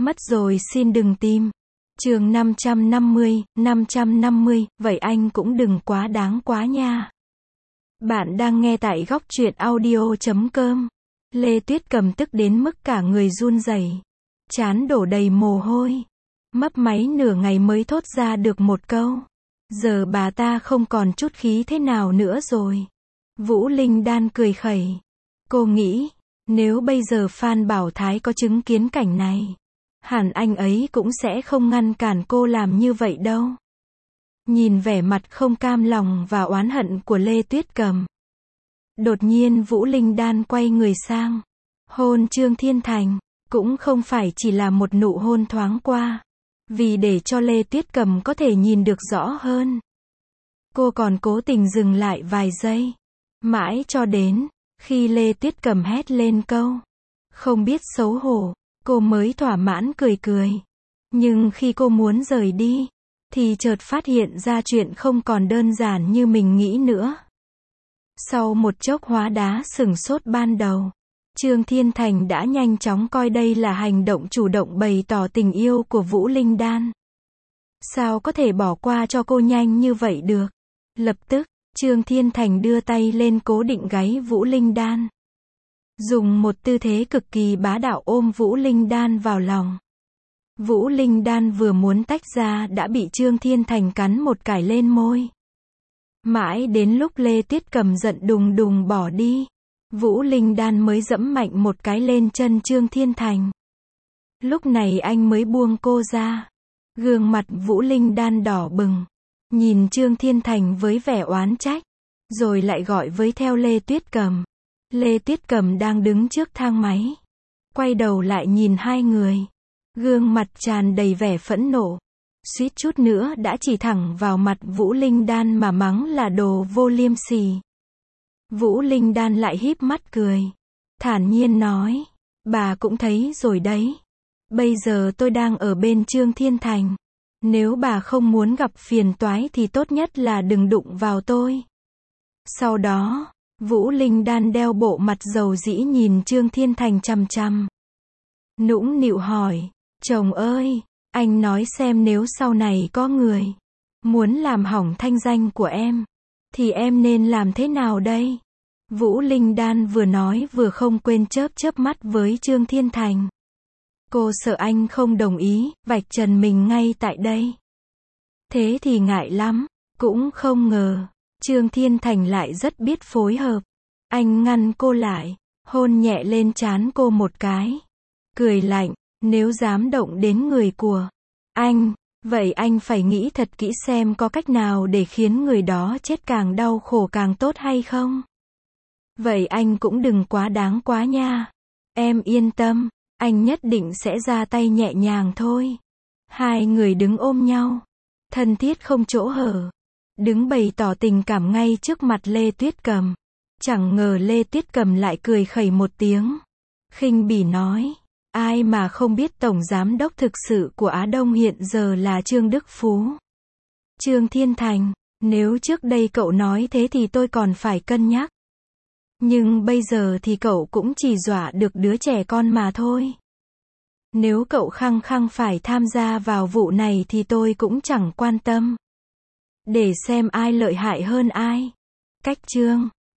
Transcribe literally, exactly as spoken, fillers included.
Mất rồi xin đừng tìm. Chương năm trăm năm mươi, năm trăm năm mươi, vậy anh cũng đừng quá đáng quá nha. Bạn đang nghe tại góc truyện audio chấm com. Lê Tuyết Cầm tức đến mức cả người run rẩy, trán đổ đầy mồ hôi, mấp máy nửa ngày mới thốt ra được một câu. Giờ bà ta không còn chút khí thế nào nữa rồi. Vũ Linh Đan cười khẩy. Cô nghĩ, nếu bây giờ Phan Bảo Thái có chứng kiến cảnh này, hẳn anh ấy cũng sẽ không ngăn cản cô làm như vậy đâu. Nhìn vẻ mặt không cam lòng và oán hận của Lê Tuyết Cầm, đột nhiên Vũ Linh Đan quay người sang, hôn Trương Thiên Thành, cũng không phải chỉ là một nụ hôn thoáng qua, vì để cho Lê Tuyết Cầm có thể nhìn được rõ hơn. Cô còn cố tình dừng lại vài giây, mãi cho đến khi Lê Tuyết Cầm hét lên câu không biết xấu hổ, cô mới thỏa mãn cười cười. Nhưng khi cô muốn rời đi, thì chợt phát hiện ra chuyện không còn đơn giản như mình nghĩ nữa. Sau một chốc hóa đá sửng sốt ban đầu, Trương Thiên Thành đã nhanh chóng coi đây là hành động chủ động bày tỏ tình yêu của Vũ Linh Đan. Sao có thể bỏ qua cho cô nhanh như vậy được? Lập tức, Trương Thiên Thành đưa tay lên cố định gáy Vũ Linh Đan, dùng một tư thế cực kỳ bá đạo ôm Vũ Linh Đan vào lòng. Vũ Linh Đan vừa muốn tách ra đã bị Trương Thiên Thành cắn một cái lên môi. Mãi đến lúc Lê Tuyết Cầm giận đùng đùng bỏ đi, Vũ Linh Đan mới giẫm mạnh một cái lên chân Trương Thiên Thành. Lúc này anh mới buông cô ra. Gương mặt Vũ Linh Đan đỏ bừng, nhìn Trương Thiên Thành với vẻ oán trách, rồi lại gọi với theo Lê Tuyết Cầm. Lê Tuyết Cầm đang đứng trước thang máy, quay đầu lại nhìn hai người, gương mặt tràn đầy vẻ phẫn nộ, suýt chút nữa đã chỉ thẳng vào mặt Vũ Linh Đan mà mắng là đồ vô liêm sỉ. Vũ Linh Đan lại híp mắt cười, thản nhiên nói, bà cũng thấy rồi đấy. Bây giờ tôi đang ở bên Trương Thiên Thành. Nếu bà không muốn gặp phiền toái thì tốt nhất là đừng đụng vào tôi. Sau đó, Vũ Linh Đan đeo bộ mặt dầu dĩ nhìn Trương Thiên Thành chằm chằm, nũng nịu hỏi, chồng ơi, anh nói xem nếu sau này có người muốn làm hỏng thanh danh của em, thì em nên làm thế nào đây? Vũ Linh Đan vừa nói vừa không quên chớp chớp mắt với Trương Thiên Thành. Cô sợ anh không đồng ý, vạch trần mình ngay tại đây. Thế thì ngại lắm, cũng không ngờ, Trương Thiên Thành lại rất biết phối hợp. Anh ngăn cô lại, hôn nhẹ lên trán cô một cái, cười lạnh, nếu dám động đến người của anh, vậy anh phải nghĩ thật kỹ xem có cách nào để khiến người đó chết càng đau khổ càng tốt hay không. Vậy anh cũng đừng quá đáng quá nha. Em yên tâm, anh nhất định sẽ ra tay nhẹ nhàng thôi. Hai người đứng ôm nhau, thân thiết không chỗ hở, đứng bày tỏ tình cảm ngay trước mặt Lê Tuyết Cầm. Chẳng ngờ Lê Tuyết Cầm lại cười khẩy một tiếng, khinh bỉ nói, ai mà không biết tổng giám đốc thực sự của Á Đông hiện giờ là Trương Đức Phú. Trương Thiên Thành, nếu trước đây cậu nói thế thì tôi còn phải cân nhắc. Nhưng bây giờ thì cậu cũng chỉ dọa được đứa trẻ con mà thôi. Nếu cậu khăng khăng phải tham gia vào vụ này thì tôi cũng chẳng quan tâm. Để xem ai lợi hại hơn ai. Cách chương